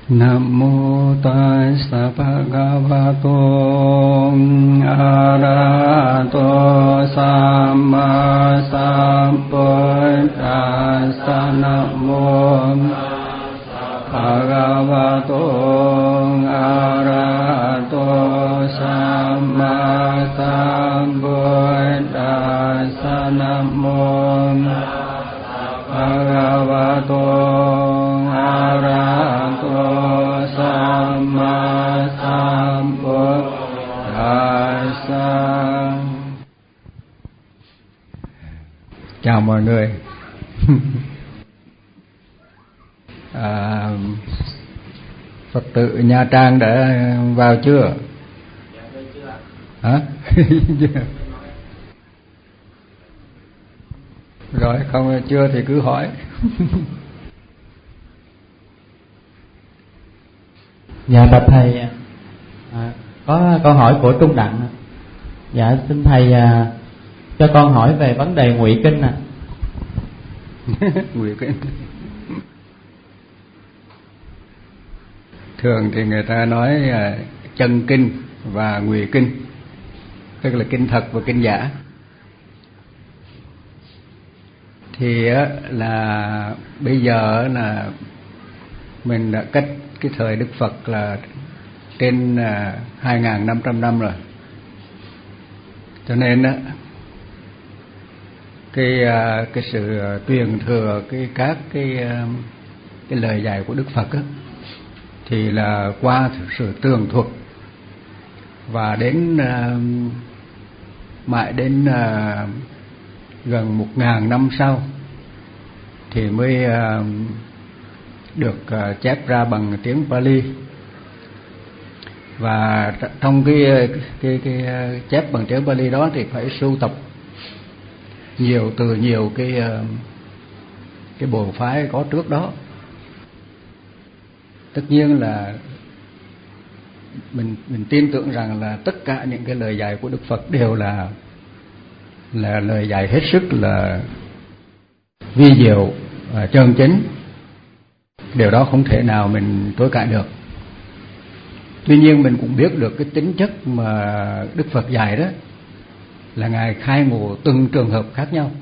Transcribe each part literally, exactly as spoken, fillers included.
Nam mô Tassa Bhagavato Arahato Samma Sambuddhassa. Nam mô Bhagavato Arahato Samma Sambuddhassa. Nam mô Bhagavato Arahato Samma Sambuddhassa. Chào mọi người. à, Phật tử Nha Trang đã vào chưa? Hả? Rồi không chưa thì cứ hỏi. Dạ bạch thầy, à, có câu hỏi của Trung Đặng. Dạ xin thầy à, cho con hỏi về vấn đề ngụy kinh ạ. À. Ngụy kinh. Thường thì người ta nói à, chân kinh và ngụy kinh, tức là kinh thật và kinh giả. Thì á, là bây giờ là mình đã cách cái thời Đức Phật là trên à, hai nghìn năm trăm năm rồi. Cho nên á, cái à, cái sự truyền thừa cái các cái cái lời dạy của Đức Phật á, thì là qua sự tường thuật và đến uh, mãi đến uh, gần một ngàn năm sau thì mới uh, được uh, chép ra bằng tiếng Pali. Và trong cái cái cái uh, chép bằng tiếng Pali đó thì phải sưu tập nhiều từ nhiều cái uh, cái bộ phái có trước đó. Tất nhiên là mình mình tin tưởng rằng là tất cả những cái lời dạy của Đức Phật đều là là lời dạy hết sức là vi diệu và chân chính. Điều đó không thể nào mình chối cãi được. Tuy nhiên mình cũng biết được cái tính chất mà Đức Phật dạy đó là Ngài khai ngộ từng trường hợp khác nhau.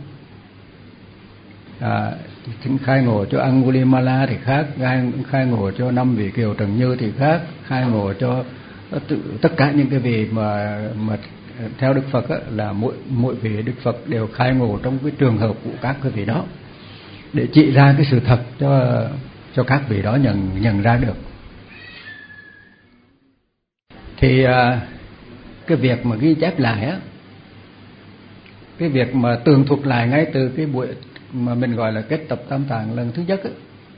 À, khai ngộ cho Angulimala thì khác, khai ngộ cho năm vị Kiều Trần Như thì khác, khai ngộ cho tất cả những cái vị mà mà theo Đức Phật á, là mỗi mỗi vị Đức Phật đều khai ngộ trong cái trường hợp của các cái vị đó để chỉ ra cái sự thật cho cho các vị đó nhận nhận ra được. Thì à, cái việc mà ghi chép lại á, cái việc mà tường thuật lại ngay từ cái buổi mà mình gọi là kết tập tam tạng lần thứ nhất ấy,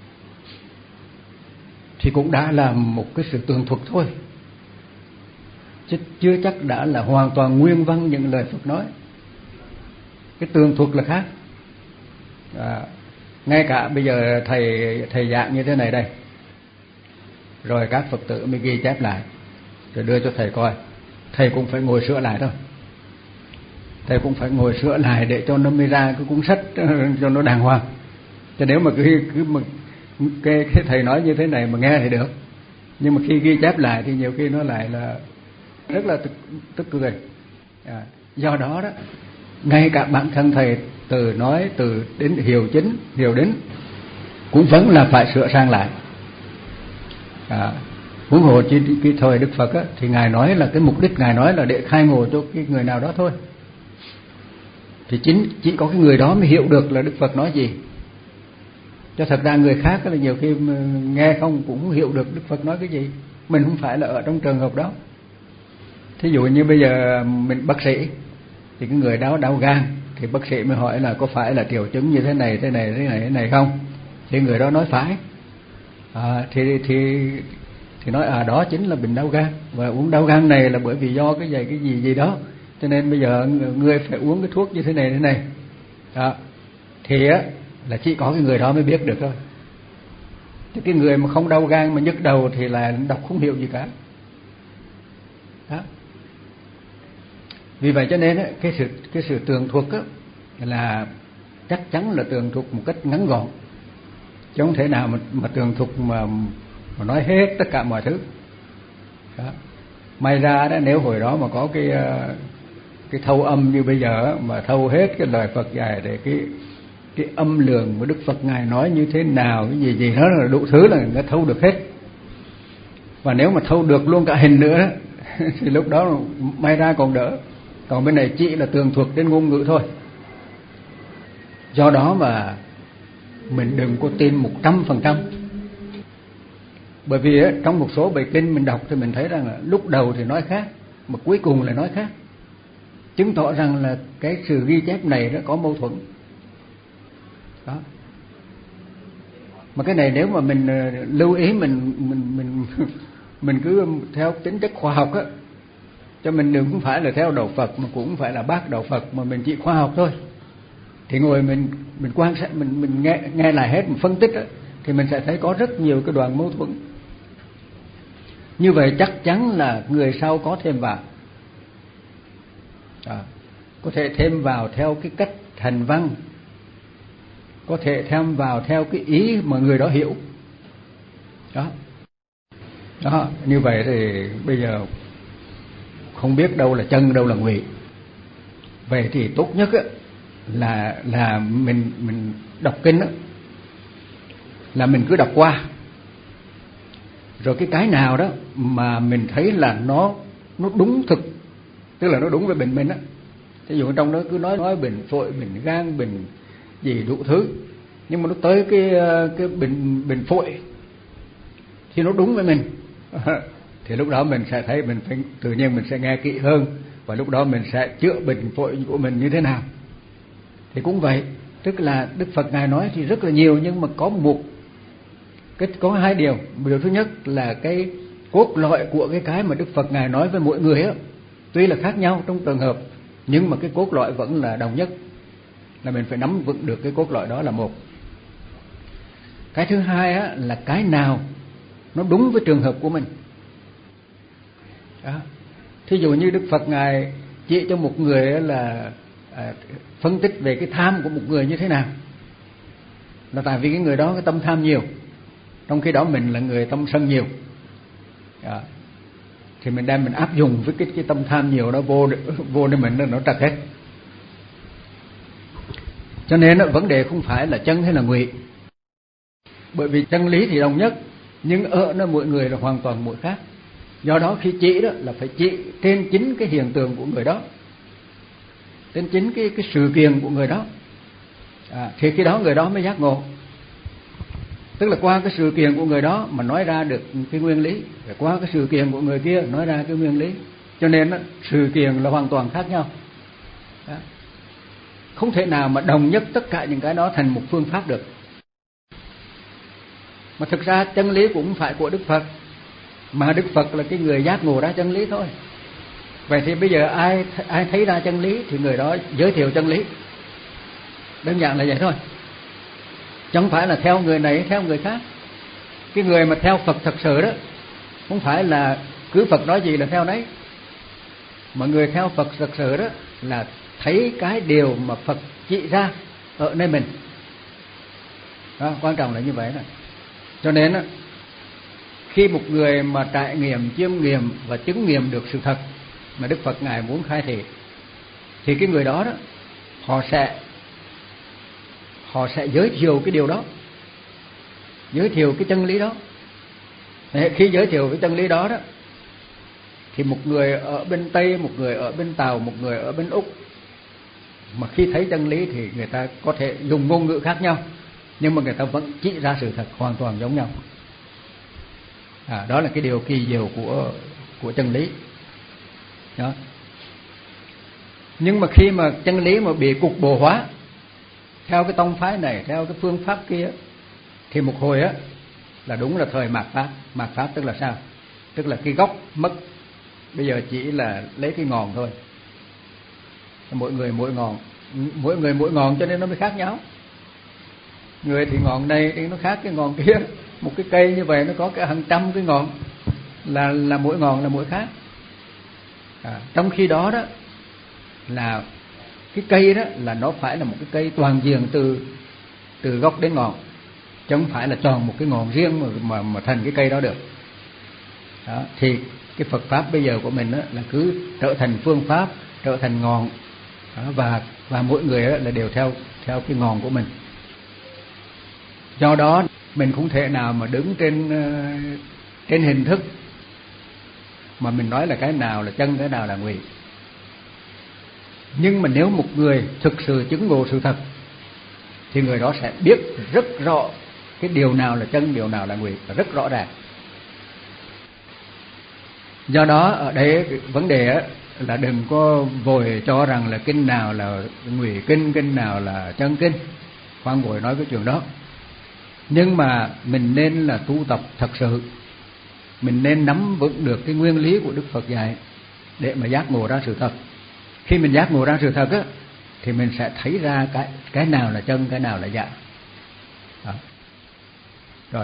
thì cũng đã là một cái sự tường thuật thôi, chứ chưa chắc đã là hoàn toàn nguyên văn những lời Phật nói. Cái tường thuật là khác. À, ngay cả bây giờ thầy thầy giảng như thế này đây, rồi các Phật tử mới ghi chép lại rồi đưa cho thầy coi, thầy cũng phải ngồi sửa lại thôi. Thầy cũng phải ngồi sửa lại để cho nó mới ra cái cuốn sách cho nó đàng hoàng. Chứ nếu mà cứ, cứ mà cái, cái thầy nói như thế này mà nghe thì được, nhưng mà khi ghi chép lại thì nhiều khi nó lại là rất là tức, tức cười. À, do đó đó, ngay cả bản thân thầy từ nói từ đến hiểu chính, hiểu đến cũng vẫn là phải sửa sang lại. À, huống hồ chỉ cái thời Đức Phật á, thì Ngài nói là cái mục đích Ngài nói là để khai ngộ cho cái người nào đó thôi. Thì chính chỉ có cái người đó mới hiểu được là Đức Phật nói gì. Cho thật ra người khác là nhiều khi nghe không cũng không hiểu được Đức Phật nói cái gì. Mình không phải là ở trong trường hợp đó. Thí dụ như bây giờ mình bác sĩ thì cái người đó đau gan thì bác sĩ mới hỏi là có phải là triệu chứng như thế này thế này thế này thế này không? Thì người đó nói phải. À, thì thì thì nói à đó chính là bệnh đau gan, và uống đau gan này là bởi vì do cái gì cái gì gì đó, cho nên bây giờ người phải uống cái thuốc như thế này thế này. Đó. Thì á là chỉ có cái người đó mới biết được thôi. Chứ cái người mà không đau gan mà nhức đầu thì là đọc không hiểu gì cả. Đó. Vì vậy cho nên á, cái sự cái sự tường thuật á là chắc chắn là tường thuật một cách ngắn gọn, chứ không thể nào mà, mà tường thuật mà và nói hết tất cả mọi thứ đó. May ra đó, nếu hồi đó mà có cái cái thâu âm như bây giờ mà thâu hết cái lời Phật dạy để cái cái âm lượng của Đức Phật ngài nói như thế nào, cái gì gì đó là đủ thứ là người ta thâu được hết. Và nếu mà thâu được luôn cả hình nữa thì lúc đó may ra còn đỡ. Còn bên này chỉ là tường thuật trên ngôn ngữ thôi. Do đó mà mình đừng có tin một trăm phần trăm. Bởi vì ấy, trong một số bài kinh mình đọc thì mình thấy rằng là lúc đầu thì nói khác, mà cuối cùng lại nói khác, chứng tỏ rằng là cái sự ghi chép này nó có mâu thuẫn đó. Mà cái này nếu mà mình lưu ý, mình mình mình mình cứ theo tính chất khoa học á, cho mình đừng cũng phải là theo đạo Phật mà cũng phải là bác đạo Phật, mà mình chỉ khoa học thôi, thì ngồi mình mình quan sát, mình mình nghe nghe lại hết, mình phân tích á, thì mình sẽ thấy có rất nhiều cái đoạn mâu thuẫn. Như vậy chắc chắn là người sau có thêm vào à, có thể thêm vào theo cái cách hành văn, có thể thêm vào theo cái ý mà người đó hiểu đó. Đó, như vậy thì bây giờ không biết đâu là chân đâu là ngụy. Vậy thì tốt nhất á, là là mình mình đọc kinh á, là mình cứ đọc qua, rồi cái cái nào đó mà mình thấy là nó nó đúng thực, tức là nó đúng với bệnh mình á. Ví dụ trong đó cứ nói nói bệnh phổi, bệnh gan, bệnh gì đủ thứ, nhưng mà nó tới cái cái bệnh bệnh phổi thì nó đúng với mình thì lúc đó mình sẽ thấy mình phải tự nhiên mình sẽ nghe kỹ hơn, và lúc đó mình sẽ chữa bệnh phổi của mình như thế nào. Thì cũng vậy, tức là Đức Phật ngài nói thì rất là nhiều, nhưng mà có một cái có hai điều. Điều thứ nhất là cái cốt lõi của cái cái mà Đức Phật ngài nói với mỗi người á, tuy là khác nhau trong trường hợp, nhưng mà cái cốt lõi vẫn là đồng nhất, là mình phải nắm vững được cái cốt lõi đó là một. Cái thứ hai á, là cái nào nó đúng với trường hợp của mình đó. Thí dụ như Đức Phật ngài chỉ cho một người là à, phân tích về cái tham của một người như thế nào, là tại vì cái người đó cái tâm tham nhiều, trong khi đó mình là người tâm sân nhiều đó. Thì mình đem mình áp dụng với cái cái tâm tham nhiều đó vô vô để mình nó trật hết. Cho nên đó, vấn đề không phải là chân hay là ngụy, bởi vì chân lý thì đồng nhất, nhưng ở nó mỗi người là hoàn toàn mỗi khác. Do đó khi chỉ đó là phải chỉ trên chính cái hiện tượng của người đó, trên chính cái cái sự kiện của người đó à, thì khi đó người đó mới giác ngộ. Tức là qua cái sự kiện của người đó mà nói ra được cái nguyên lý, rồi qua cái sự kiện của người kia nói ra cái nguyên lý. Cho nên đó, sự kiện là hoàn toàn khác nhau đó. Không thể nào mà đồng nhất tất cả những cái đó thành một phương pháp được. Mà thực ra chân lý cũng phải của Đức Phật, mà Đức Phật là cái người giác ngộ ra chân lý thôi. Vậy thì bây giờ ai ai thấy ra chân lý thì người đó giới thiệu chân lý, đơn giản là vậy thôi, chẳng phải là theo người này theo người khác. Cái người mà theo Phật thật sự đó không phải là cứ Phật nói gì là theo đấy, mà người theo Phật thật sự đó là thấy cái điều mà Phật chỉ ra ở nơi mình đó, quan trọng là như vậy đó. Cho nên đó, khi một người mà trải nghiệm, chiêm nghiệm và chứng nghiệm được sự thật mà Đức Phật ngài muốn khai thị, thì cái người đó đó họ sẽ họ sẽ giới thiệu cái điều đó, giới thiệu cái chân lý đó. Khi giới thiệu cái chân lý đó đó thì một người ở bên Tây, một người ở bên Tàu, một người ở bên Úc, mà khi thấy chân lý thì người ta có thể dùng ngôn ngữ khác nhau, nhưng mà người ta vẫn chỉ ra sự thật hoàn toàn giống nhau. À, đó là cái điều kỳ diệu của của chân lý đó. Nhưng mà khi mà chân lý mà bị cục bộ hóa theo cái tông phái này, theo cái phương pháp kia, thì một hồi á là đúng là thời mạt pháp. Mạt pháp tức là sao? Tức là cái gốc mất, bây giờ chỉ là lấy cái ngọn thôi, mỗi người mỗi ngọn, mỗi người mỗi ngọn, cho nên nó mới khác nhau. Người thì ngọn này thì nó khác cái ngọn kia. Một cái cây như vậy nó có cả hàng trăm cái ngọn, là là mỗi ngọn là mỗi khác. À, trong khi đó đó là cái cây đó là nó phải là một cái cây toàn diện từ từ gốc đến ngọn, chứ không phải là chọn một cái ngọn riêng mà mà, mà thành cái cây đó được. Đó, thì cái Phật pháp bây giờ của mình đó là cứ trở thành phương pháp, trở thành ngọn, đó, và và mỗi người đó là đều theo theo cái ngọn của mình. Do đó mình không thể nào mà đứng trên trên hình thức mà mình nói là cái nào là chân, cái nào là ngụy. Nhưng mà nếu một người thực sự chứng ngộ sự thật thì người đó sẽ biết rất rõ cái điều nào là chân, điều nào là ngụy, rất rõ ràng. Do đó ở đây vấn đề là đừng có vội cho rằng là kinh nào là ngụy kinh, kinh nào là chân kinh, khoan vội nói cái chuyện đó. Nhưng mà mình nên là tu tập thật sự, mình nên nắm vững được cái nguyên lý của Đức Phật dạy để mà giác ngộ ra sự thật. Khi mình giác ngộ ra sự thật á, thì mình sẽ thấy ra cái cái nào là chân, cái nào là giả. Đó. Rồi.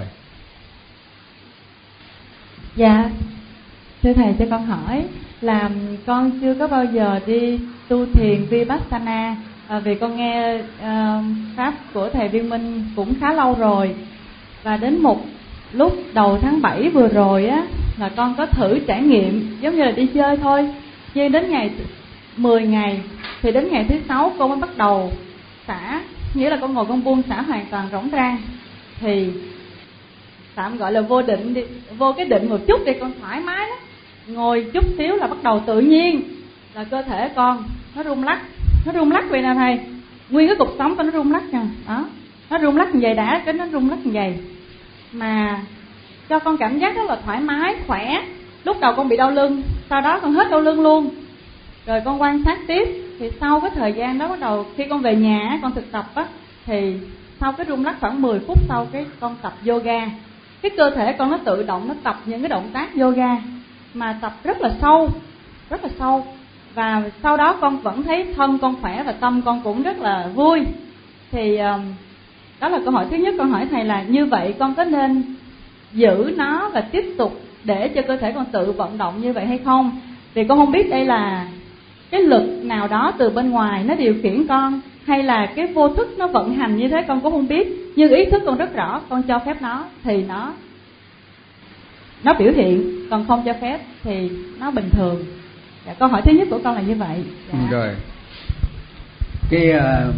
Dạ, thưa thầy cho con hỏi là con chưa có bao giờ đi tu thiền Vipassana, à, vì con nghe à, pháp của thầy Viên Minh cũng khá lâu rồi, và đến một lúc đầu tháng bảy vừa rồi á là con có thử trải nghiệm giống như là đi chơi thôi, nhưng đến ngày mười ngày thì đến ngày thứ sáu con mới bắt đầu xả, nghĩa là con ngồi con buông xả hoàn toàn rỗng rang, thì tạm gọi là vô định đi, vô cái định một chút đi, con thoải mái lắm, ngồi chút xíu là bắt đầu tự nhiên là cơ thể con nó rung lắc, nó rung lắc vậy nè thầy, nguyên cái cục sống con nó rung lắc nè, đó, nó rung lắc như vậy đã, cái nó rung lắc như vậy mà cho con cảm giác rất là thoải mái, khỏe. Lúc đầu con bị đau lưng, sau đó con hết đau lưng luôn, rồi con quan sát tiếp, thì sau cái thời gian đó bắt đầu khi con về nhà con thực tập á, thì sau cái rung lắc khoảng mười phút sau cái con tập yoga, cái cơ thể con nó tự động nó tập những cái động tác yoga mà tập rất là sâu, rất là sâu, và sau đó con vẫn thấy thân con khỏe và tâm con cũng rất là vui. Thì đó là câu hỏi thứ nhất. Con hỏi thầy là như vậy con có nên giữ nó và tiếp tục để cho cơ thể con tự vận động như vậy hay không? Vì con không biết đây là cái lực nào đó từ bên ngoài nó điều khiển con, hay là cái vô thức nó vận hành như thế con cũng không biết, nhưng ý thức con rất rõ, con cho phép nó thì nó nó biểu hiện, còn không cho phép thì nó bình thường. Dạ, câu hỏi thứ nhất của con là như vậy. Dạ. Rồi cái uh,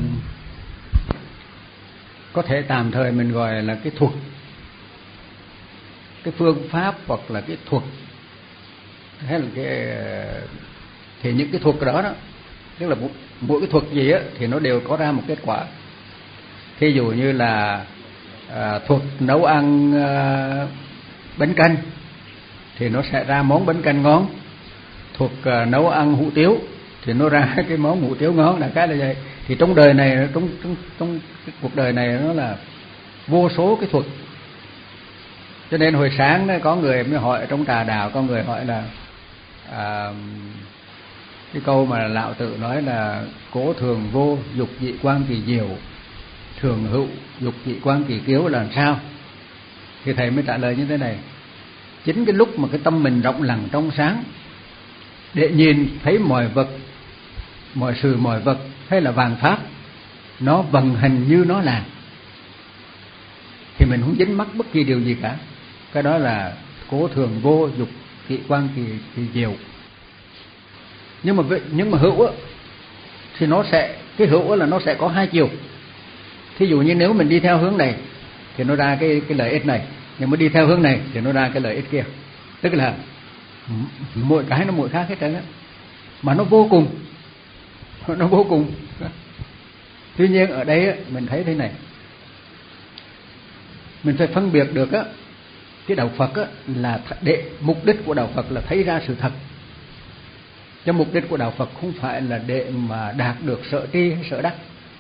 có thể tạm thời mình gọi là cái thuật, cái phương pháp hoặc là cái thuật, hay là cái thì những cái thuật đó đó, tức là mỗi, mỗi cái thuật gì á thì nó đều có ra một kết quả. Thí dụ như là à, thuật nấu ăn à, bánh canh thì nó sẽ ra món bánh canh ngon, thuật à, nấu ăn hủ tiếu thì nó ra cái món hủ tiếu ngon, là cái là vậy. Thì trong đời này, trong trong trong cái cuộc đời này nó là vô số cái thuật. Cho nên hồi sáng đó, có người mới hỏi trong trà đạo, có người hỏi là à, cái câu mà Lão Tử nói là cố thường vô, dục dị quan kỳ diệu, thường hữu, dục dị quan kỳ kiếu là làm sao? Thì thầy mới trả lời như thế này: chính cái lúc mà cái tâm mình rộng lặng trong sáng để nhìn thấy mọi vật, mọi sự mọi vật hay là vạn pháp nó vận hành như nó là, thì mình không dính mắc bất kỳ điều gì cả. Cái đó là cố thường vô, dục dị quan kỳ, kỳ diệu. Nhưng mà nhưng mà hữu á, thì nó sẽ cái hữu là nó sẽ có hai chiều. Thí dụ như nếu mình đi theo hướng này thì nó ra cái cái lợi ích này, nhưng mà đi theo hướng này thì nó ra cái lợi ích kia. Tức là mỗi cái nó mỗi khác hết trơn á, mà nó vô cùng, nó vô cùng. Tuy nhiên ở đây á, mình thấy thế này, mình phải phân biệt được á, cái đạo Phật á là để mục đích của đạo Phật là thấy ra sự thật. Cho mục đích của đạo Phật không phải là để mà đạt được sở tri hay sở đắc.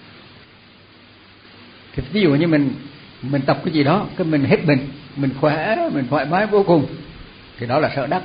Thì ví dụ như mình mình tập cái gì đó, cái mình hết bệnh, mình khỏe, mình thoải mái vô cùng, thì đó là sở đắc.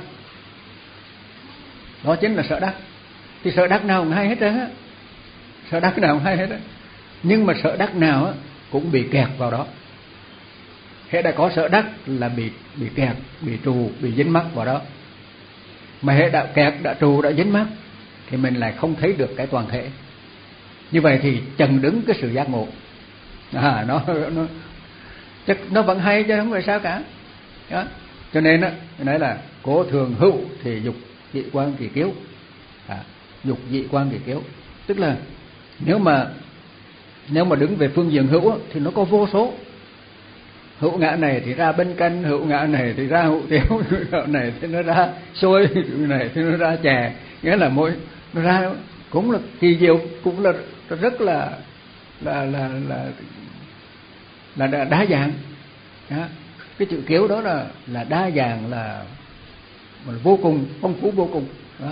Đó chính là sở đắc. Thì sở đắc nào cũng hay hết á, sở đắc nào cũng hay hết á. Nhưng mà sở đắc nào á cũng bị kẹt vào đó. Hễ đã có sở đắc là bị bị kẹt, bị trù, bị dính mắc vào đó. Mà hễ đã kẹt, đã trù, đã dính mắc thì mình lại không thấy được cái toàn thể. Như vậy thì chần đứng cái sự giác ngộ. À, nó, nó chắc nó vẫn hay chứ không phải sao cả. Đó. Cho nên á, nói là cố thường hữu thì dục dị quan kỳ kiếu. À, dục dị quan kỳ kiếu, tức là nếu mà nếu mà đứng về phương diện hữu á, thì nó có vô số. Hữu ngã này thì ra bên canh, hữu ngã này thì ra hữu tiếu, hữu này thì nó ra xôi, hữu này thì nó ra chè, nghĩa là mỗi nó ra cũng là kỳ diệu, cũng là rất là là là là là, là đa dạng. Đó. Cái chữ kiếu đó là là đa dạng, là, là vô cùng phong phú vô cùng. Đó.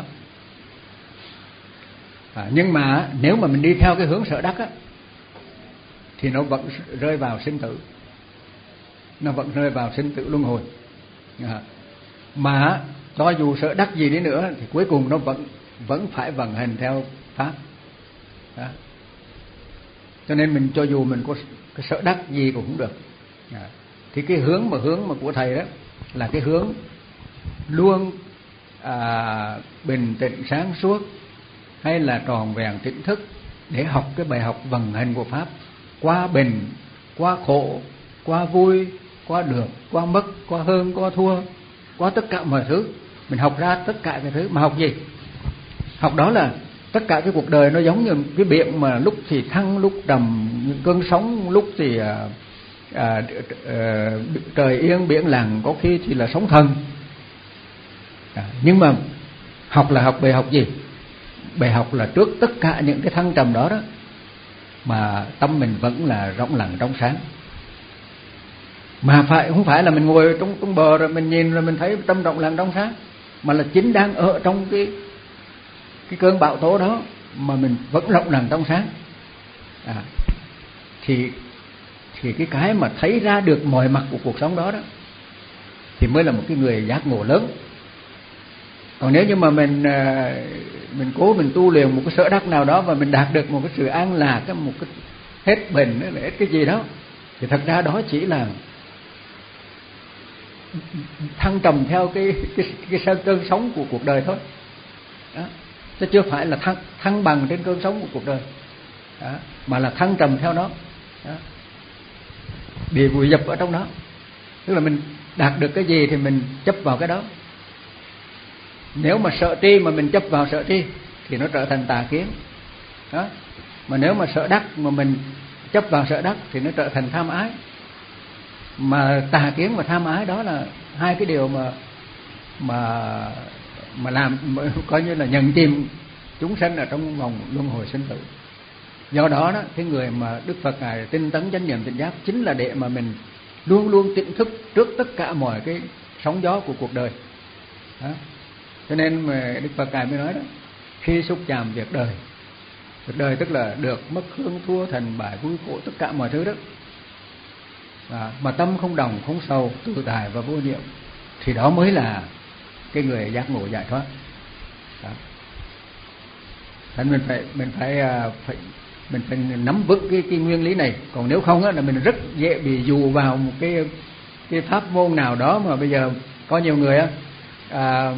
À, nhưng mà nếu mà mình đi theo cái hướng sở đắc á, thì nó vẫn rơi vào sinh tử, nó vẫn rơi vào sinh tử luân hồi. À, mà cho dù sở đắc gì đi nữa thì cuối cùng nó vẫn vẫn phải vận hành theo pháp. Đó. Cho nên mình cho dù mình có cái sở đắc gì cũng không được. À, thì cái hướng mà hướng mà của thầy đó là cái hướng luôn à, bình tĩnh sáng suốt, hay là tròn vẹn tỉnh thức, để học cái bài học vận hành của pháp, qua bình, qua khổ, qua vui, qua được, qua mất, qua hơn, qua thua, qua tất cả mọi thứ. Mình học ra tất cả cái thứ mà học gì? Học đó là tất cả cái cuộc đời nó giống như cái biển mà lúc thì thăng lúc trầm, những cơn sóng lúc thì à, à, à, trời yên biển lặng, có khi thì là sóng thần. À, nhưng mà học là học bài học gì? Bài học là trước tất cả những cái thăng trầm đó đó, mà tâm mình vẫn là rộng lặng trong sáng. Mà phải không phải là mình ngồi trong, trong bờ rồi mình nhìn rồi mình thấy tâm rộng lặng trong sáng, mà là chính đang ở trong cái cái cơn bão tố đó mà mình vẫn rộng lặng trong sáng. À, thì thì cái cái mà thấy ra được mọi mặt của cuộc sống đó đó thì mới là một cái người giác ngộ lớn. Còn nếu như mà mình mình cố mình tu luyện một cái sở đắc nào đó và mình đạt được một cái sự an lạc, cái một cái hết bệnh hết cái gì đó, thì thật ra đó chỉ là thăng trầm theo cái cái cái cơn sóng của cuộc đời thôi. Đó. Chứ chưa phải là thăng thăng bằng trên cơn sóng của cuộc đời. Đó. Mà là thăng trầm theo nó. Đó. Bị vùi dập ở trong đó. Tức là mình đạt được cái gì thì mình chấp vào cái đó. Nếu mà sợ tri mà mình chấp vào sợ tri thì nó trở thành tà kiến. Đó. Mà nếu mà sợ đắc mà mình chấp vào sợ đắc thì nó trở thành tham ái. Mà tà kiến và tham ái đó là hai cái điều mà mà mà làm mà coi như là nhận chìm chúng sanh ở trong vòng luân hồi sinh tử. Do đó đó, cái người mà Đức Phật ngài tinh tấn chánh niệm tỉnh giác chính là để mà mình luôn luôn tỉnh thức trước tất cả mọi cái sóng gió của cuộc đời. Đó. Cho nên mà Đức Phật ngài mới nói đó, khi xúc chạm việc đời, việc đời tức là được mất hương thua thành bại vui khổ tất cả mọi thứ đó. À, mà tâm không đồng không sầu, tự tại và vô nhiệm, thì đó mới là cái người giác ngộ giải thoát. Đó. Nên mình phải mình phải phải mình phải nắm vững cái, cái nguyên lý này. Còn nếu không á, là mình rất dễ bị dụ vào một cái cái pháp môn nào đó. Mà bây giờ có nhiều người á à,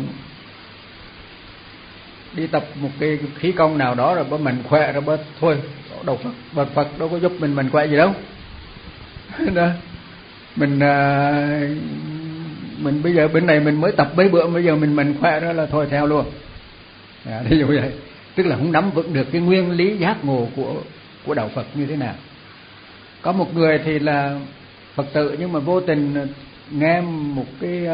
đi tập một cái khí công nào đó rồi bữa mình khỏe rồi bữa thôi đầu Phật bật Phật đâu có giúp mình mình khỏe gì đâu. Đó. Mình à, mình bây giờ bên này mình mới tập mấy bữa, bây giờ mình mình khỏe đó là thôi theo luôn. À, ví dụ vậy. Tức là không nắm vững được cái nguyên lý giác ngộ của của đạo Phật như thế nào. Có một người thì là Phật tử nhưng mà vô tình nghe một cái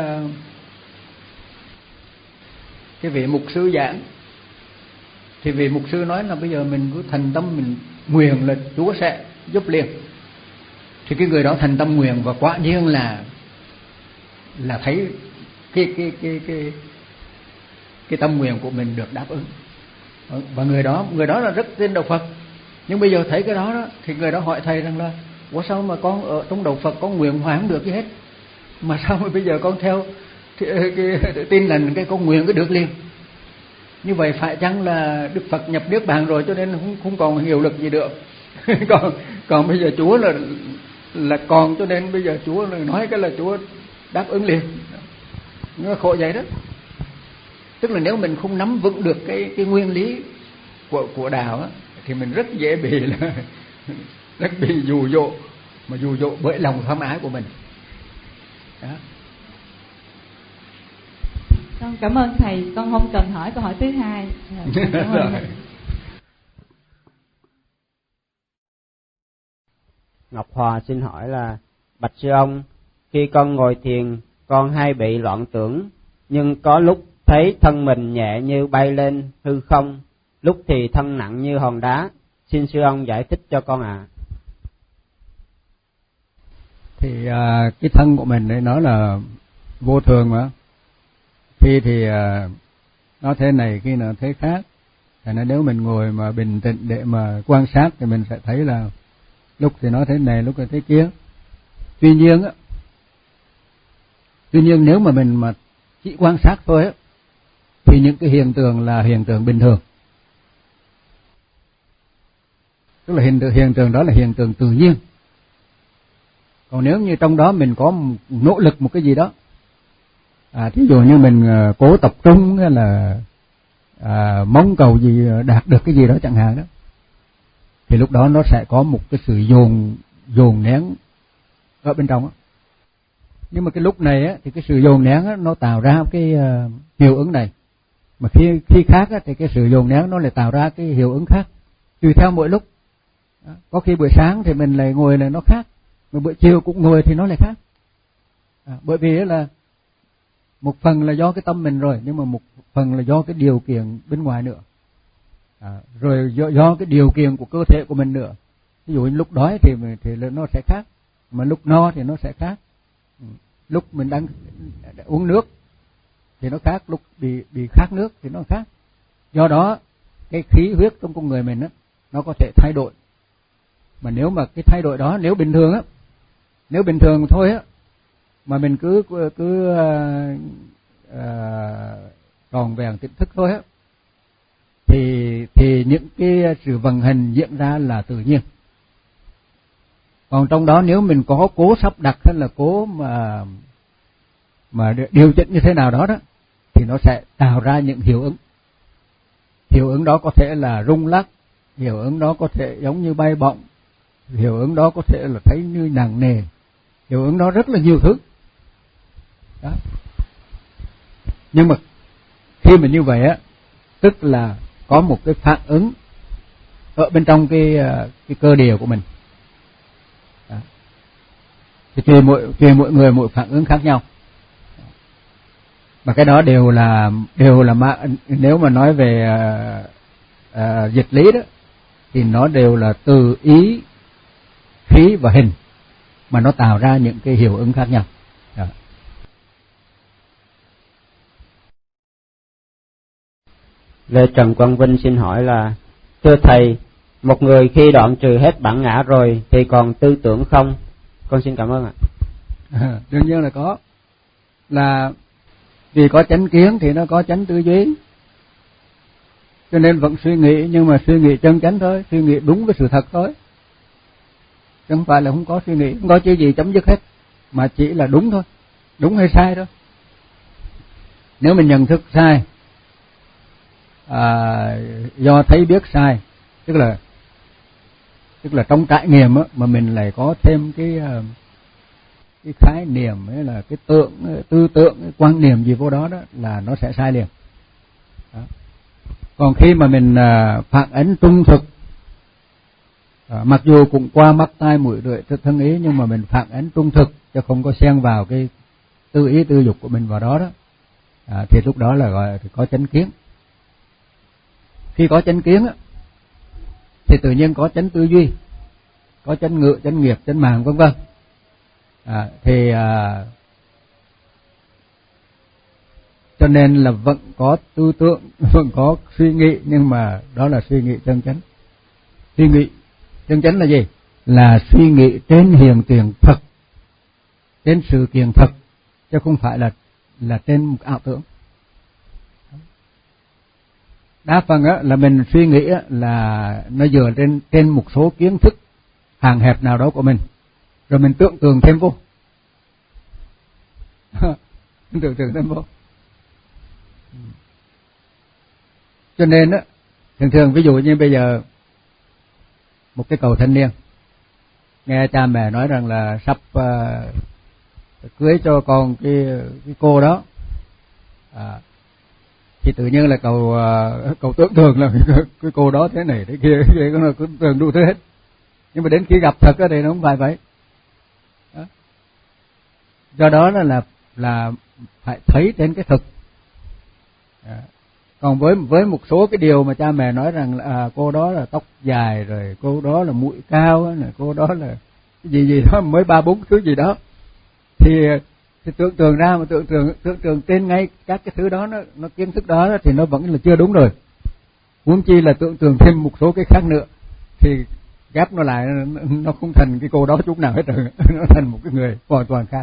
cái vị mục sư giảng, thì vị mục sư nói là bây giờ mình cứ thành tâm mình nguyện là Chúa sẽ giúp liền. Thì cái người đó thành tâm nguyện và quả nhiên là là thấy cái cái cái cái cái tâm nguyện của mình được đáp ứng. Và người đó người đó là rất tin đạo Phật, nhưng bây giờ thấy cái đó, đó thì người đó hỏi thầy rằng là ủa sao mà con ở trong đạo Phật con nguyện hoài không được gì hết, mà sao mà bây giờ con theo cái, cái, tin lành cái con nguyện cái được liền. Như vậy phải chăng là Đức Phật nhập niết bàn rồi cho nên không không còn hiệu lực gì được. còn còn bây giờ Chúa là là còn cho nên bây giờ Chúa nói cái là Chúa đáp ứng liền. Nó khổ vậy đó. Tức là nếu mình không nắm vững được cái cái nguyên lý của của đạo á, thì mình rất dễ bị là rất bị dụ dỗ mà dụ dỗ bởi lòng tham ái của mình. Đó. Con cảm ơn thầy, con không cần hỏi câu hỏi thứ hai. Cảm ơn thầy. Ngọc Hòa xin hỏi là: bạch sư ông, khi con ngồi thiền con hay bị loạn tưởng, nhưng có lúc thấy thân mình nhẹ như bay lên hư không, lúc thì thân nặng như hòn đá, xin sư ông giải thích cho con ạ. À. Thì à, cái thân của mình đấy nó là vô thường mà, khi thì à, nó thế này, khi nào thế khác. Thành ra nếu mình ngồi mà bình tĩnh để mà quan sát thì mình sẽ thấy là lúc thì nó thế này, lúc thì thế kia. Tuy nhiên á, tuy nhiên nếu mà mình mà chỉ quan sát thôi á, thì những cái hiện tượng là hiện tượng bình thường. Tức là hiện tượng, hiện tượng đó là hiện tượng tự nhiên. Còn nếu như trong đó mình có nỗ lực một cái gì đó, à, thí dụ như mình uh, cố tập trung hay là à, mong cầu gì đạt được cái gì đó chẳng hạn đó, thì lúc đó nó sẽ có một cái sự dồn dồn nén ở bên trong đó. Nhưng mà cái lúc này á, thì cái sự dồn nén á, nó tạo ra cái uh, hiệu ứng này, mà khi khi khác á, thì cái sự dồn nén nó lại tạo ra cái hiệu ứng khác, tùy theo mỗi lúc. Đó. Có khi buổi sáng thì mình lại ngồi là nó khác, mà buổi chiều cũng ngồi thì nó lại khác. À, bởi vì là một phần là do cái tâm mình rồi, nhưng mà một phần là do cái điều kiện bên ngoài nữa. À, rồi do, do cái điều kiện của cơ thể của mình nữa. Ví dụ như lúc đói thì thì nó sẽ khác, mà lúc no thì nó sẽ khác. Ừ. Lúc mình đang uống nước thì nó khác, lúc bị bị khát nước thì nó khác. Do đó cái khí huyết trong con người mình á, nó có thể thay đổi. Mà nếu mà cái thay đổi đó, nếu bình thường á, nếu bình thường thôi á, mà mình cứ cứ uh, uh, tròn vẹn tỉnh thức thôi á, thì thì những cái sự vận hành diễn ra là tự nhiên. Còn trong đó nếu mình có cố sắp đặt hay là cố mà mà điều chỉnh như thế nào đó đó, thì nó sẽ tạo ra những hiệu ứng. Hiệu ứng đó có thể là rung lắc, hiệu ứng đó có thể giống như bay bổng, hiệu ứng đó có thể là thấy như nặng nề, hiệu ứng đó rất là nhiều thứ. Đó. Nhưng mà khi mà như vậy á, tức là có một cái phản ứng ở bên trong cái cái cơ địa của mình. Đó. Thì tùy mỗi tùy mỗi người mỗi phản ứng khác nhau. Mà cái đó đều là đều là mà, nếu mà nói về à, à, dịch lý đó, thì nó đều là từ ý, khí và hình mà nó tạo ra những cái hiệu ứng khác nhau. Đó. Lê Trần Quang Vinh xin hỏi là: thưa thầy, một người khi đoạn trừ hết bản ngã rồi thì còn tư tưởng không? Con xin cảm ơn ạ. À, đương nhiên là có. Là vì có chánh kiến thì nó có chánh tư duy, cho nên vẫn suy nghĩ, nhưng mà suy nghĩ chân chánh thôi, suy nghĩ đúng với sự thật thôi, chứ không phải là không có suy nghĩ, không có chữ gì chấm dứt hết, mà chỉ là đúng thôi, đúng hay sai thôi. Nếu mình nhận thức sai, à, do thấy biết sai, tức là tức là trong trải nghiệm á, mà mình lại có thêm cái cái khái niệm hay là cái tượng tư tưởng, cái quan niệm gì vô đó đó, là nó sẽ sai liền. Đó. Còn khi mà mình à, phản ánh trung thực, à, mặc dù cũng qua mắt tai mũi lưỡi thân ý, nhưng mà mình phản ánh trung thực chứ không có xen vào cái tư ý tư dục của mình vào đó đó, à, thì lúc đó là gọi là có chánh kiến. Khi có chánh kiến á, thì tự nhiên có chánh tư duy, có chánh ngữ, chánh nghiệp, chánh mạng vân vân. À, thì à, cho nên là vẫn có tư tưởng, vẫn có suy nghĩ, nhưng mà đó là suy nghĩ chân chánh. Suy nghĩ chân chánh là gì? Là suy nghĩ trên hiện tượng thật, trên sự kiện thật, chứ không phải là là trên một ảo tưởng. Đa phần á, là mình suy nghĩ á, là nó dựa trên trên một số kiến thức hạn hẹp nào đó của mình, rồi mình tưởng tượng thêm vô, tưởng tượng thêm vô. Cho nên á, thường thường ví dụ như bây giờ một cái cậu thanh niên, nghe cha mẹ nói rằng là sắp uh, cưới cho con cái cái cô đó, à, thì tự nhiên là cậu uh, cậu tưởng tượng là cái, cái cô đó thế này thế kia, cái kia nó cứ tưởng đủ thứ hết. Nhưng mà đến khi gặp thật thì nó không phải vậy. Đó. Do đó là là là phải thấy trên cái thực. À. Còn với với một số cái điều mà cha mẹ nói rằng là à, cô đó là tóc dài rồi, cô đó là mũi cao, này, cô đó là cái gì gì đó mới ba bốn thứ gì đó, thì thì tưởng tượng ra mà tưởng tượng tưởng tượng trên ngay các cái thứ đó nó nó kiến thức đó thì nó vẫn là chưa đúng rồi. Huống chi là tưởng tượng thêm một số cái khác nữa thì ghép nó lại nó không thành cái cô đó chút nào hết rồi, nó thành một cái người hoàn toàn khác.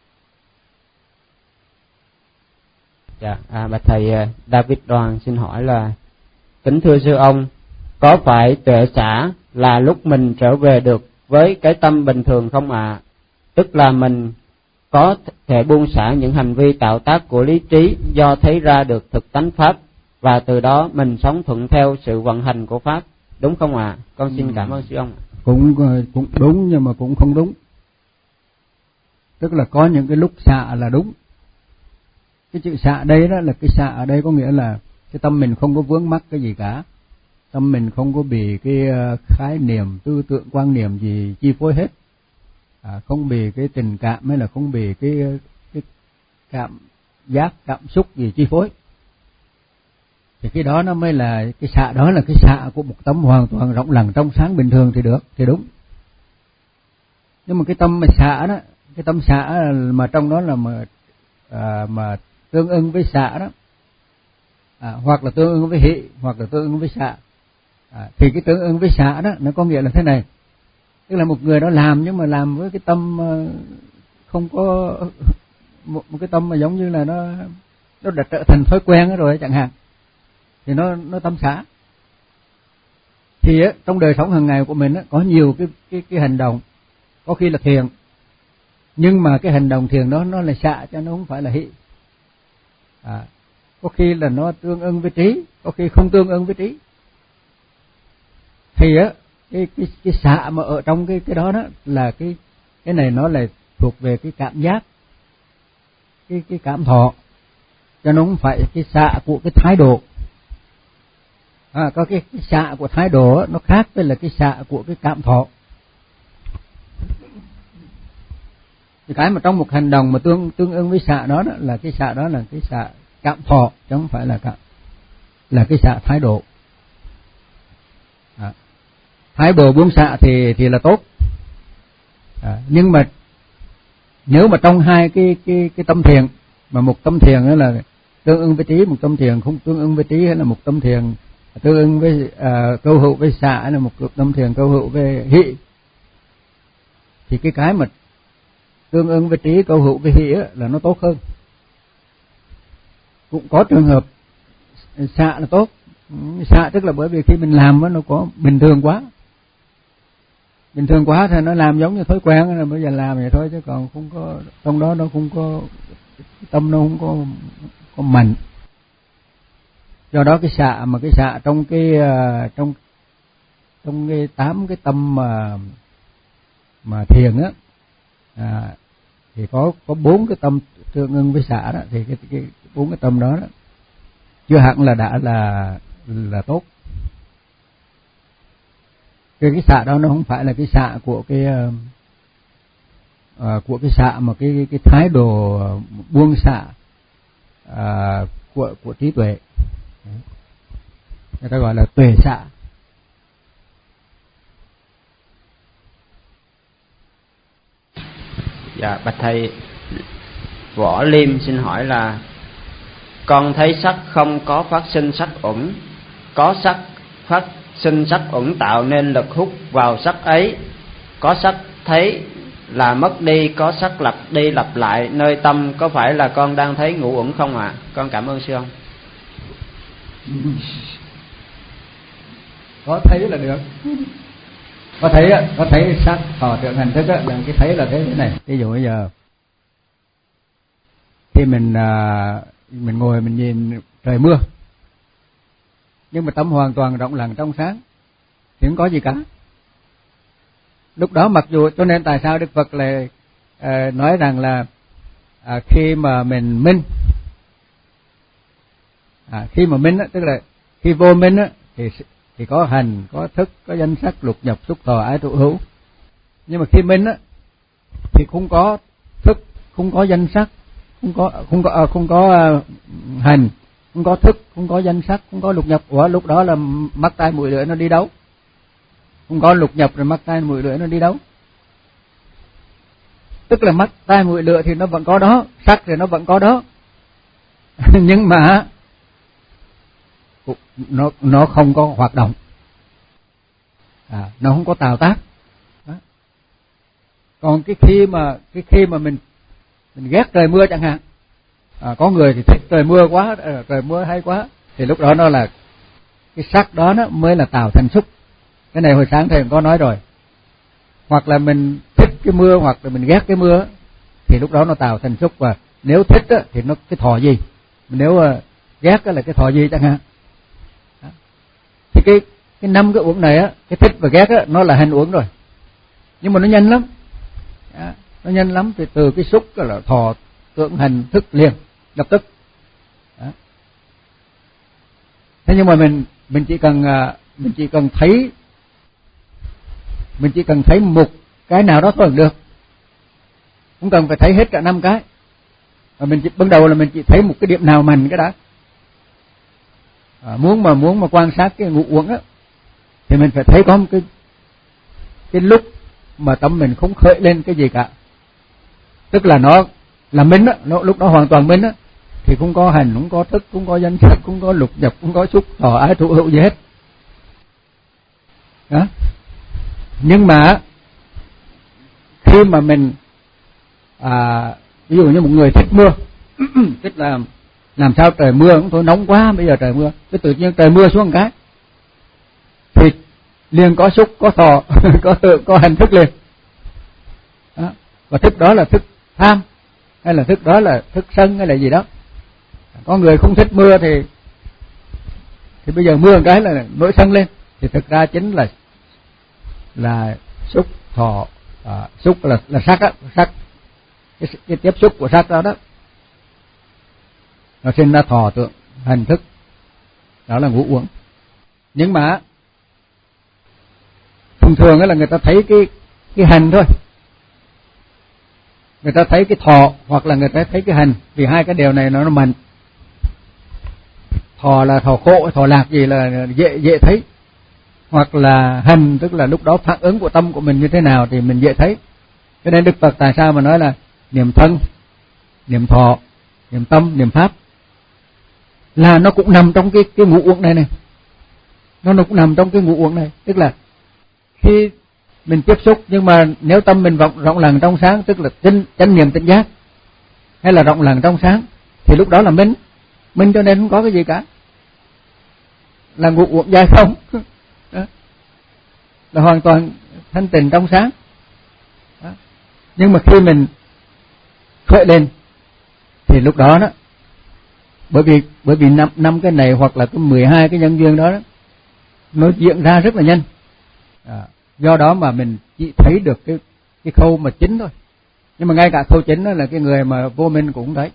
Dạ, à, bạch thầy David Đoàn xin hỏi là kính thưa sư ông, có phải tuệ xả là lúc mình trở về được với cái tâm bình thường không ạ? À? Tức là mình có thể buông xả những hành vi tạo tác của lý trí do thấy ra được thực tánh pháp, và từ đó mình sống thuận theo sự vận hành của pháp, đúng không ạ? À? Con xin cảm ơn sư ông. Cũng cũng đúng nhưng mà cũng không đúng. Tức là có những cái lúc xả là đúng. Cái chữ xả đây đó là cái xả ở đây có nghĩa là cái tâm mình không có vướng mắc cái gì cả, tâm mình không có bị cái khái niệm, tư tưởng, quan niệm gì chi phối hết, à, không bị cái tình cảm hay là không bị cái cái cảm giác, cảm xúc gì chi phối. Thì cái đó nó mới là cái xả, đó là cái xả của một tâm hoàn toàn rộng lặng trong sáng bình thường thì được, thì đúng. Nhưng mà cái tâm mà xả đó, cái tâm xả mà trong đó là mà à, mà tương ưng với xả đó, à, hoặc là tương ưng với hỷ, hoặc là tương ưng với xả, à, thì cái tương ưng với xả đó nó có nghĩa là thế này, tức là một người đó làm nhưng mà làm với cái tâm không có một, một cái tâm mà giống như là nó nó đã trở thành thói quen rồi chẳng hạn, thì nó nó tâm xả. Thì á, trong đời sống hàng ngày của mình á, có nhiều cái cái cái hành động có khi là thiền, nhưng mà cái hành động thiền đó nó là xả cho nó không phải là hỷ. À, có khi là nó tương ưng với trí, có khi không tương ưng với trí. Thì á cái cái cái xả mà ở trong cái cái đó đó là cái cái này nó là thuộc về cái cảm giác, cái cái cảm thọ, cho nó không phải cái xả của cái thái độ. À, có cái, cái xả của thái độ đó, nó khác với là cái xả của cái cảm thọ. Thì cái mà trong một hành động mà tương tương ứng với xả đó, đó là cái xả đó là cái xả cảm thọ, chứ không phải là cảm, là cái xả thái độ. À, thái độ buông xả thì thì là tốt. À, nhưng mà nếu mà trong hai cái cái cái tâm thiền, mà một tâm thiền đó là tương ứng với trí, một tâm thiền không tương ứng với trí, hay là một tâm thiền tương ứng với uh, câu hữu với xả, hay là một tâm thiền câu hữu với hỷ, thì cái cái mà tương ứng với trí, câu hữu với hỷ là nó tốt hơn. Cũng có trường hợp xả là tốt. Xả tức là bởi vì khi mình làm nó có bình thường quá, bình thường quá thì nó làm giống như thói quen, là bây giờ làm vậy thôi, chứ còn không có trong đó nó không có tâm, nó không có có mạnh. Do đó cái xả mà cái xả trong cái trong trong cái tám cái tâm mà mà thiền á, à, thì có có bốn cái tâm tương ưng với xả đó, thì cái cái bốn cái tâm đó, đó chưa hẳn là đã là là tốt. Cái cái xả đó nó không phải là cái xả của cái uh, của cái xả mà cái, cái cái thái độ buông xả uh, của của trí tuệ. Người ta gọi là tuệ xả. Dạ, bạch thầy Võ Liêm xin hỏi là con thấy sắc không có phát sinh sắc uẩn, có sắc phát sinh sắc uẩn tạo nên lực hút vào sắc ấy, có sắc thấy là mất đi, có sắc lặp đi lặp lại nơi tâm, có phải là con đang thấy ngũ uẩn không ạ? À? Con cảm ơn sư ông. Có thấy là được. Có thấy á, có thấy sắc thọ tưởng hành thức á, là cái thấy là thế thế này. Ví dụ bây giờ khi mình à, mình ngồi mình nhìn trời mưa, nhưng mà tâm hoàn toàn rộng lặng trong sáng thì không có gì cả. lúc đó mặc dù, cho nên tại sao Đức Phật lại uh, nói rằng là uh, khi mà mình minh, à, khi mà minh á, tức là khi vô minh á, thì thì có hành, có thức, có danh sắc, lục nhập, xúc thọ ái thụ hữu. Nhưng mà khi minh á thì không có thức, không có danh sắc, không có không có à, không có uh, hành, không có thức, không có danh sắc, không có lục nhập. Ủa lúc đó là mắt tai mũi lưỡi nó đi đâu? Không có lục nhập rồi mắt tai mũi lưỡi nó đi đâu? Tức là mắt tai mũi lưỡi thì nó vẫn có đó, sắc thì nó vẫn có đó. Nhưng mà nó nó không có hoạt động, à, nó không có tạo tác. Đó. Còn cái khi mà cái khi mà mình mình ghét trời mưa chẳng hạn, à, có người thì thích trời mưa quá, trời mưa hay quá, thì lúc đó nó là cái sắc đó nó mới là tạo thành xúc. Cái này hồi sáng thầy cũng có nói rồi. Hoặc là mình thích cái mưa hoặc là mình ghét cái mưa, thì lúc đó nó tạo thành xúc. Và nếu thích á, thì nó cái thọ gì, nếu ghét á, là cái thọ gì chẳng hạn. Thì cái cái năm cái uống này á, cái thích và ghét á, nó là hành uống rồi, nhưng mà nó nhanh lắm. Đó, nó nhanh lắm. Thì từ cái xúc là thọ tưởng hành thức liền lập tức. Đó. Thế nhưng mà mình mình chỉ cần mình chỉ cần thấy mình chỉ cần thấy một cái nào đó thôi được, không cần phải thấy hết cả năm cái. Và mình chỉ, ban đầu là mình chỉ thấy một cái điểm nào mạnh cái đã. À, muốn mà muốn mà quan sát cái ngũ uẩn á, thì mình phải thấy có một cái cái lúc mà tâm mình không khởi lên cái gì cả, tức là nó là minh á, nó lúc đó hoàn toàn minh á, thì không có hành, không có thức, không có danh sắc, không có lục nhập, không có xúc thọ ái thụ hữu gì hết. Đó. Nhưng mà khi mà mình à, ví dụ như một người thích mưa, tức là làm sao trời mưa cũng thôi, nóng quá bây giờ trời mưa, cái tự nhiên trời mưa xuống một cái thì liền có xúc, có thọ, có tự, có hành thức liền. Đó. Và thức đó là thức tham, hay là thức đó là thức sân, hay là gì đó. Có người không thích mưa thì thì bây giờ mưa một cái là nổi sân lên, thì thực ra chính là là xúc thọ, à, xúc là là sắc á, sắc cái, cái tiếp xúc của sắc đó đó, nó sinh ra thọ tưởng hành thức, đó là ngũ uẩn. Nhưng mà thường thường là người ta thấy cái cái hành thôi, người ta thấy cái thọ hoặc là người ta thấy cái hành, vì hai cái điều này nó nó mạnh. Thọ là thọ khổ, thọ lạc gì là dễ dễ thấy, hoặc là hành tức là lúc đó phản ứng của tâm của mình như thế nào thì mình dễ thấy. Cho nên Đức Phật tại sao mà nói là niệm thân, niệm thọ, niệm tâm, niệm pháp là nó cũng nằm trong cái cái ngũ uẩn này này, nó nó cũng nằm trong cái ngũ uẩn này. Tức là khi mình tiếp xúc, nhưng mà nếu tâm mình rộng rộng lặng trong sáng, tức là chánh chánh niệm tỉnh giác, hay là rộng lặng trong sáng, thì lúc đó là minh, minh cho nên không có cái gì cả, là ngũ uẩn dài không. Đó. Là hoàn toàn thanh tịnh trong sáng. Đó. Nhưng mà khi mình khởi lên thì lúc đó đó, bởi vì bởi vì năm năm cái này hoặc là cái mười hai cái nhân duyên đó, đó nó diễn ra rất là nhanh. À, do đó mà mình chỉ thấy được cái cái khâu mà chính thôi. Nhưng mà ngay cả khâu chính đó là cái người mà vô minh cũng thấy,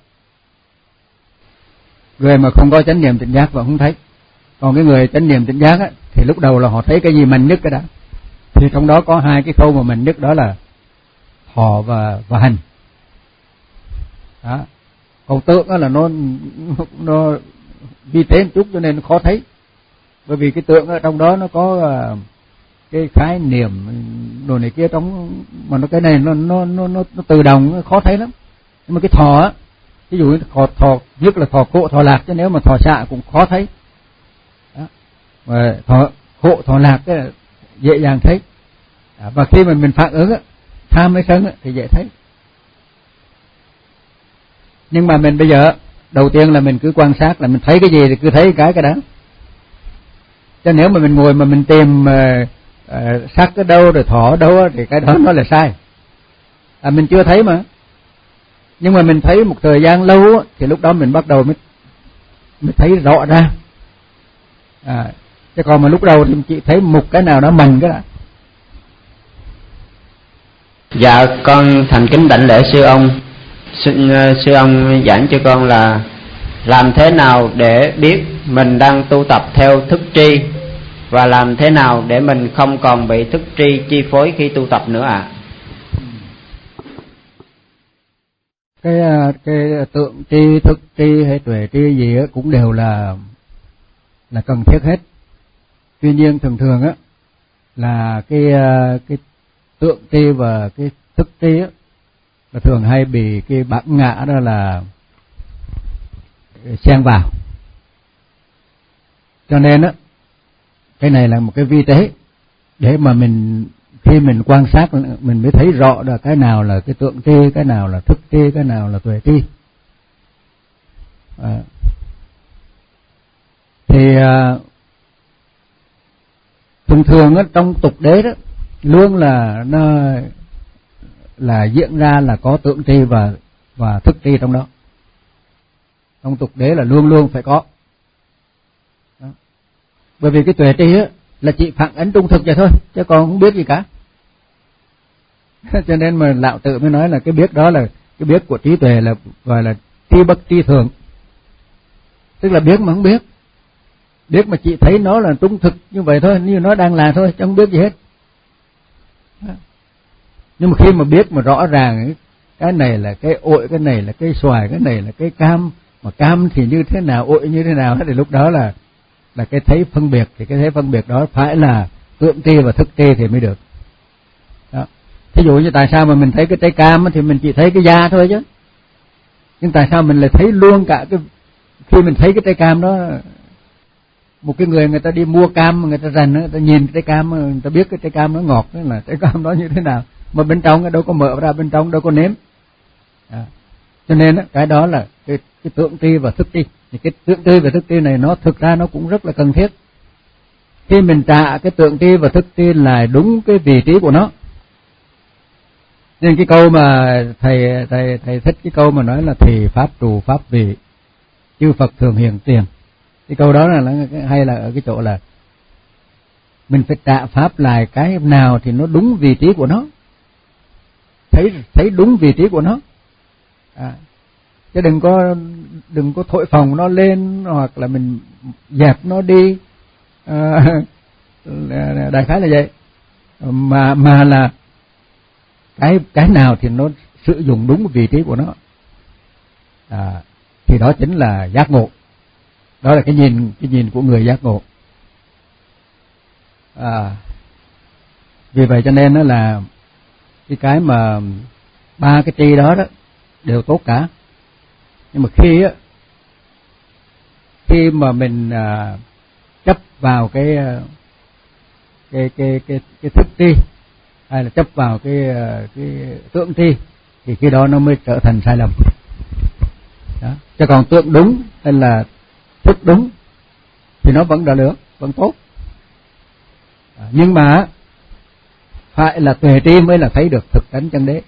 người mà không có chánh niệm tỉnh giác và không thấy. Còn cái người chánh niệm tỉnh giác á, thì lúc đầu là họ thấy cái gì mạnh nhất cái đã. Thì trong đó có hai cái khâu mà mạnh nhất, đó là thọ và và hành. Đó. Còn tượng đó là nó nó vi tế một chút cho nên nó khó thấy, bởi vì cái tượng ở trong đó nó có cái khái niệm đồ này kia trong, mà nó cái này nó nó nó nó, nó tự động, nó khó thấy lắm. Nhưng mà cái thọ á, ví dụ như thọ, thọ nhất là thọ khổ thọ lạc, chứ nếu mà thọ xạ cũng khó thấy. Đó. Và thọ khổ thọ lạc cái dễ dàng thấy. Đó. Và khi mà mình phản ứng á, tham hay sân á, thì dễ thấy. Nhưng mà mình bây giờ đầu tiên là mình cứ quan sát, là mình thấy cái gì thì cứ thấy cái cái đó. Chứ nếu mà mình ngồi mà mình tìm uh, uh, sắc ở đâu rồi thọ ở đâu thì cái đó nó là sai. À, mình chưa thấy mà. Nhưng mà mình thấy một thời gian lâu thì lúc đó mình bắt đầu mới, mới thấy rõ ra. À, chứ còn mà lúc đầu thì mình chỉ thấy một cái nào đó mạnh cái đã. Dạ con thành kính đảnh lễ sư ông. Xin uh, sư ông giảng cho con là làm thế nào để biết mình đang tu tập theo thức tri, và làm thế nào để mình không còn bị thức tri chi phối khi tu tập nữa ạ? À? Cái cái tượng tri, thức tri hay tuệ tri gì á cũng đều là là cần thiết hết. Tuy nhiên thường thường á là cái cái tượng tri và cái thức tri á là thường hay bị cái bản ngã đó là xen vào. Cho nên á cái này là một cái vi tế để mà mình khi mình quan sát mình mới thấy rõ là cái nào là cái tượng tri, cái nào là thức tri, cái nào là tuệ tri. À, thì à, thường thường á trong tục đế đó luôn là nó là diễn ra là có tượng tri và và thức tri trong đó. Trong tục đế là luôn luôn phải có. Đó. Bởi vì cái tuệ tri á là chỉ phản ánh trung thực vậy thôi, chứ còn không biết gì cả. Cho nên mà lão tự mới nói là cái biết đó là cái biết của trí tuệ là gọi là tri bất tri thường, tức là biết mà không biết, biết mà chỉ thấy nó là trung thực như vậy thôi, như nó đang là thôi, chứ không biết gì hết. Nhưng mà khi mà biết mà rõ ràng cái này là cái ổi, cái này là cái xoài, cái này là cái cam, mà cam thì như thế nào, ổi như thế nào, thì lúc đó là là cái thấy phân biệt, thì cái thấy phân biệt đó phải là tượng tri và thức tri thì mới được. Đó. Thí dụ như tại sao mà mình thấy cái trái cam thì mình chỉ thấy cái da thôi chứ, nhưng tại sao mình lại thấy luôn cả cái, khi mình thấy cái trái cam đó, một cái người người ta đi mua cam, người ta rành, người ta nhìn cái trái cam, người ta biết cái trái cam nó ngọt, đó là trái cam đó như thế nào, mà bên trong đâu có mở ra, bên trong đâu có nếm. À. Cho nên cái đó là cái, cái tượng tri và thức tri. Thì cái tượng tri và thức tri này nó thực ra nó cũng rất là cần thiết. Khi mình trả cái tượng tri và thức tri là đúng cái vị trí của nó. Nên cái câu mà thầy thầy thầy thích cái câu mà nói là thì pháp trù pháp vị, chư Phật thường hiện tiền. Cái câu đó là hay là ở cái chỗ là mình phải trả pháp lại cái nào thì nó đúng vị trí của nó, thấy thấy đúng vị trí của nó. À, chứ đừng có đừng có thổi phồng nó lên hoặc là mình dẹp nó đi. À, đại khái là vậy. Mà mà là cái cái nào thì nó sử dụng đúng vị trí của nó. À, thì đó chính là giác ngộ. Đó là cái nhìn cái nhìn của người giác ngộ. À, vì vậy cho nên nó là cái cái mà ba cái tri đó đó đều tốt cả. Nhưng mà khi á khi mà mình à, chấp vào cái cái cái cái cái thức tri hay là chấp vào cái cái tượng tri thì khi đó nó mới trở thành sai lầm. Đó. Chứ còn tượng đúng hay là thức đúng thì nó vẫn đã được, vẫn tốt. À, nhưng mà phải là tuệ tri mới là thấy được thực tánh chân đế.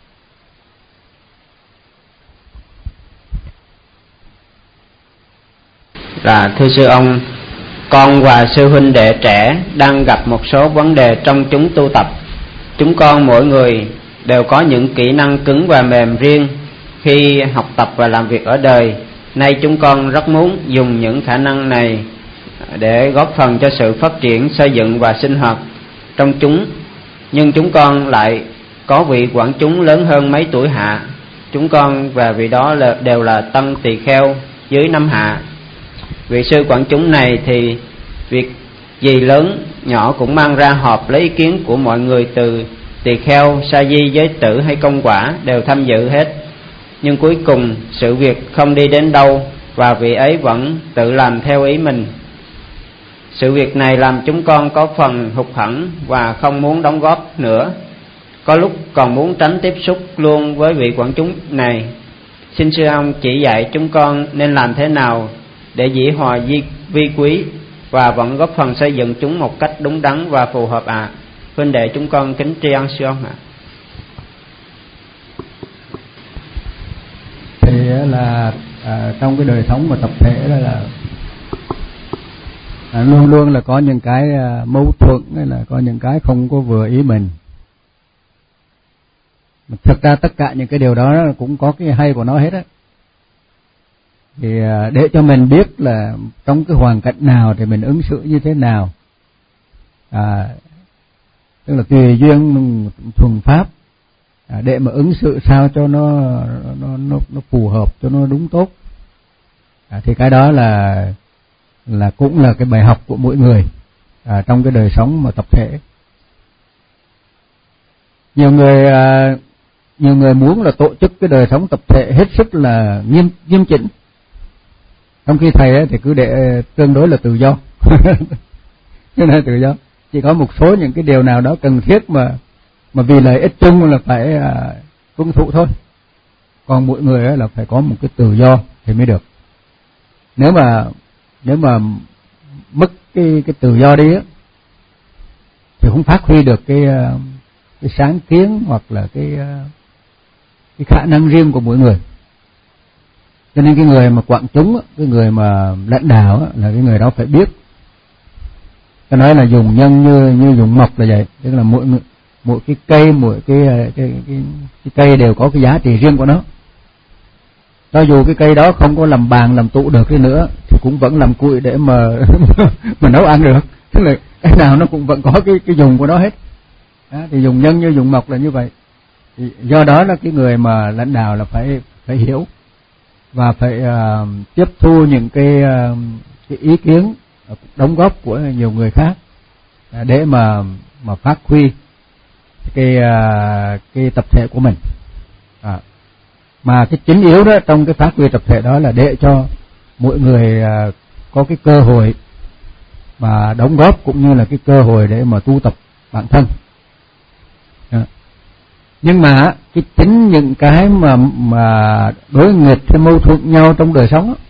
Là thưa sư ông, con và sư huynh đệ trẻ đang gặp một số vấn đề trong chúng tu tập. Chúng con mỗi người đều có những kỹ năng cứng và mềm riêng khi học tập và làm việc ở đời. Nay chúng con rất muốn dùng những khả năng này để góp phần cho sự phát triển, xây dựng và sinh hoạt trong chúng. Nhưng chúng con lại có vị quản chúng lớn hơn mấy tuổi hạ. Chúng con và vị đó là, đều là tân tỳ kheo dưới năm hạ. Vị sư quản chúng này thì việc gì lớn nhỏ cũng mang ra họp lấy ý kiến của mọi người, từ tỳ kheo, sa di, giới tử hay công quả đều tham dự hết. Nhưng cuối cùng sự việc không đi đến đâu và vị ấy vẫn tự làm theo ý mình. Sự việc này làm chúng con có phần hụt hẫng và không muốn đóng góp nữa. Có lúc còn muốn tránh tiếp xúc luôn với vị quản chúng này. Xin sư ông chỉ dạy chúng con nên làm thế nào để dĩ hòa vi, vi quý và vẫn góp phần xây dựng chúng một cách đúng đắn và phù hợp ạ. À. Huynh đệ chúng con kính tri ân sư ông ạ. À. Thì là à, trong cái đời sống mà tập thể đó là à, luôn luôn là có những cái à, mâu thuẫn, hay là có những cái không có vừa ý mình. Thực ra tất cả những cái điều đó cũng có cái hay của nó hết á. Thì để cho mình biết là trong cái hoàn cảnh nào thì mình ứng xử như thế nào, à, tức là tùy duyên thuần pháp, à, để mà ứng xử sao cho nó nó nó, nó phù hợp, cho nó đúng tốt, à, thì cái đó là là cũng là cái bài học của mỗi người, à, trong cái đời sống mà tập thể. Nhiều người à, nhiều người muốn là tổ chức cái đời sống tập thể hết sức là nghiêm nghiêm chỉnh, trong khi thầy ấy thì cứ để tương đối là tự do. Cái này tự do, chỉ có một số những cái điều nào đó cần thiết mà mà vì lợi ích chung là phải à, tuân thủ thôi. Còn mỗi người ấy là phải có một cái tự do thì mới được. Nếu mà nếu mà mất cái cái tự do đi á, thì không phát huy được cái cái sáng kiến hoặc là cái cái khả năng riêng của mỗi người. Cho nên cái người mà quảng chúng, cái người mà lãnh đạo là cái người đó phải biết. Tôi nói là dùng nhân như như dùng mộc là vậy, tức là mỗi mỗi cái cây, mỗi cái cái, cái cái cái cây đều có cái giá trị riêng của nó. Cho dù cái cây đó không có làm bàn làm tủ được đi nữa thì cũng vẫn làm củi để mà mà nấu ăn được. Tức là cái nào nó cũng vẫn có cái cái dùng của nó hết. Đó, thì dùng nhân như dùng mộc là như vậy. Thì do đó là cái người mà lãnh đạo là phải phải hiểu và phải uh, tiếp thu những cái uh, cái ý kiến đóng góp của nhiều người khác uh, để mà mà phát huy cái uh, cái tập thể của mình. À, mà cái chính yếu đó trong cái phát huy tập thể đó là để cho mỗi người uh, có cái cơ hội mà đóng góp cũng như là cái cơ hội để mà tu tập bản thân. À. Nhưng mà cái chính những cái mà mà đối nghịch hay mâu thuẫn nhau trong đời sống đó,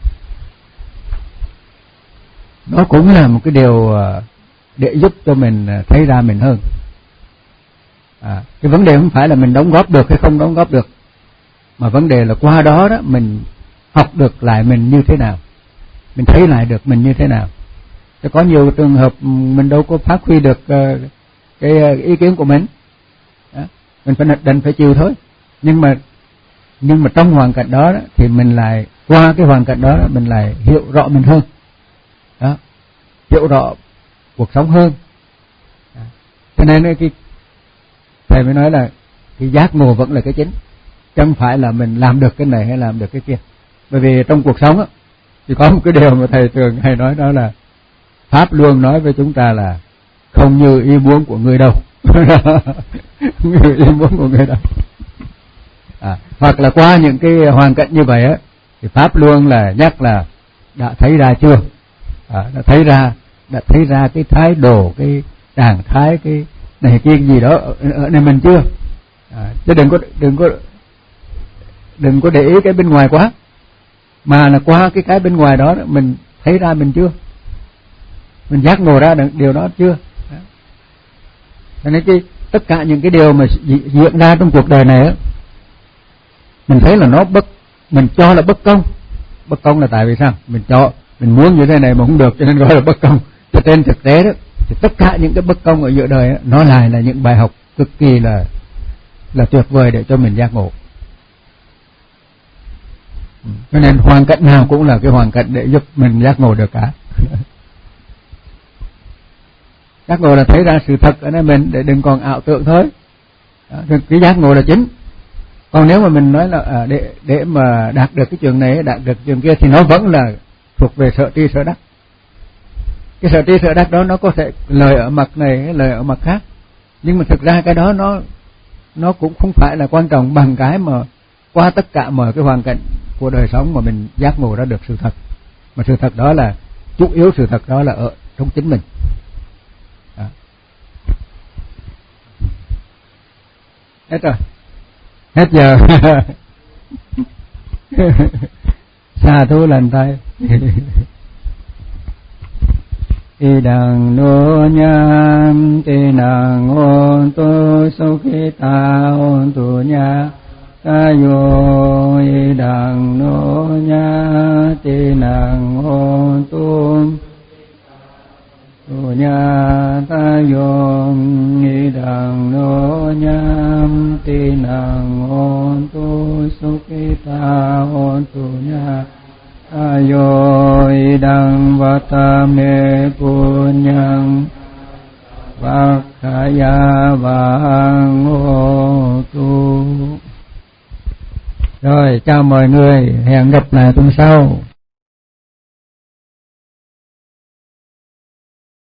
nó cũng là một cái điều để giúp cho mình thấy ra mình hơn. À, cái vấn đề không phải là mình đóng góp được hay không đóng góp được, mà vấn đề là qua đó đó mình học được lại mình như thế nào, mình thấy lại được mình như thế nào. Chứ có nhiều trường hợp mình đâu có phát huy được cái ý kiến của mình. Đó. Mình phải đành phải chịu thôi. Nhưng mà nhưng mà trong hoàn cảnh đó, đó thì mình lại qua cái hoàn cảnh đó, đó mình lại hiểu rõ mình hơn. Đó. Hiểu rõ cuộc sống hơn. Đó. Cho nên cái thầy mới nói là cái giác ngộ vẫn là cái chính, chứ không phải là mình làm được cái này hay làm được cái kia. Bởi vì trong cuộc sống á, thì có một cái điều mà thầy thường hay nói, đó là Pháp luôn nói với chúng ta là không như ý muốn của người đâu. Không như ý muốn của người đâu. À, hoặc là qua những cái hoàn cảnh như vậy á, thì Pháp luôn là nhắc là đã thấy ra chưa? À, đã thấy ra, đã thấy ra cái thái độ, cái trạng thái, cái này kia gì đó ở, ở nơi mình chưa? À, chứ đừng có đừng có đừng có để ý cái bên ngoài quá, mà là qua cái cái bên ngoài đó mình thấy ra mình chưa, mình giác ngộ ra được điều đó chưa. Đó. Cho nên cái tất cả những cái điều mà diễn ra trong cuộc đời này á, mình thấy là nó bất, mình cho là bất công. Bất công là tại vì sao? Mình cho, mình muốn như thế này mà không được, cho nên gọi là bất công. Cho trên thực tế đó, thì tất cả những cái bất công ở giữa đời á, nó lại là những bài học cực kỳ là là tuyệt vời để cho mình giác ngộ. Cho nên hoàn cảnh nào cũng là cái hoàn cảnh để giúp mình giác ngộ được cả. Giác ngộ là thấy ra sự thật ở nơi mình, để đừng còn ảo tưởng thôi. Đó, cái giác ngộ là chính. Còn nếu mà mình nói là à, để để mà đạt được cái chuyện này, đạt được chuyện kia, thì nó vẫn là thuộc về sợ tri sợ đắc. Cái sợ tri sợ đắc đó nó có thể lời ở mặt này, lời ở mặt khác, nhưng mà thực ra cái đó nó nó cũng không phải là quan trọng bằng cái mà qua tất cả mọi cái hoàn cảnh của đời sống mà mình giác ngộ ra được sự thật. Mà sự thật đó là, chủ yếu sự thật đó là ở trong chính mình. Đó. Hết rồi, hết giờ. Xa thú lành tay. Y đằng nô nham tê nàng ôn tu su khi ta ôn tu nha ca yo y đằng nô nha tê nàng ôn tu tu nha ta yo y đằng nô nham ti năng hôn tu sukhita hôn tu nha ayo idang vatame punyang vakkaya vang hô tu. Rồi chào mọi người, hẹn gặp lại tuần sau.